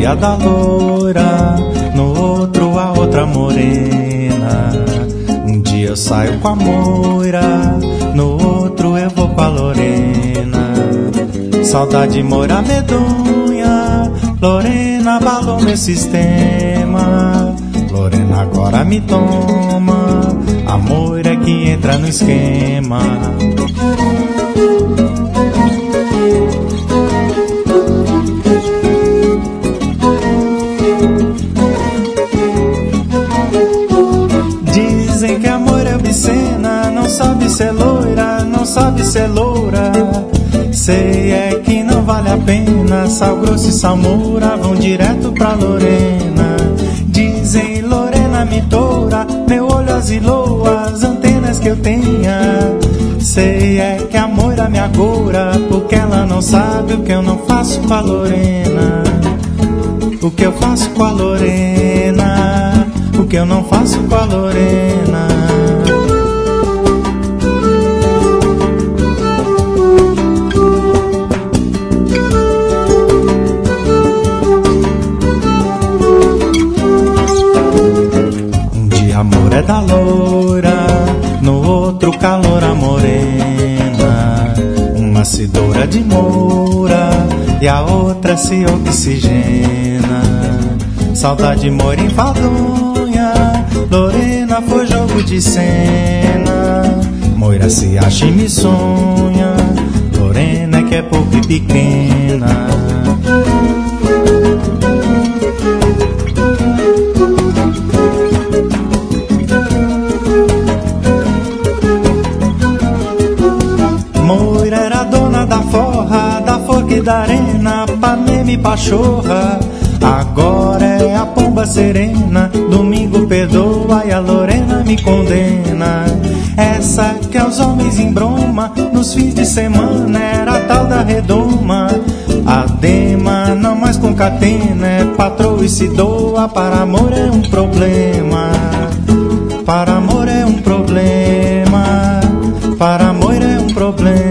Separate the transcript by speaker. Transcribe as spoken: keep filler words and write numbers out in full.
Speaker 1: dia da loira, no outro a outra morena. Um dia eu saio com a moira, no outro eu vou com a Lorena. Saudade moira medonha, Lorena abalou meu sistema. Lorena agora me toma, a moira é que entra no esquema. Dizem que a moira é obscena, não sabe ser loira, não sabe ser loura. Sei é que não vale a pena, sal grosso e salmoura vão direto pra Lorena. Dizem Lorena me toura, meu olho asilou as antenas que eu tenha. Sei é que a moira me agoura, porque ela não sabe o que eu não faço com a Lorena. O que eu faço com a Lorena, o que eu não faço com a Lorena. Um dia amor é da loura, no outro calor a morena. Uma se doura de moura e a outra se oxigena. Saudade mora enfadonha, Lorena foi jogo de cena. Moira se acha e me sonha, Lorena que é pouco e pequena. Moira era dona da forra, da forca e da arena, Panema e Pachorra. Agora é a pomba serena, domingo perdoa e a Lorena me condena. Essa que aos homens embroma, nos fins de semana era a tal da redoma. A dema não mais concatena, é patroa e se doa, para amor é um problema. Para amor é um problema, para amor é um problema.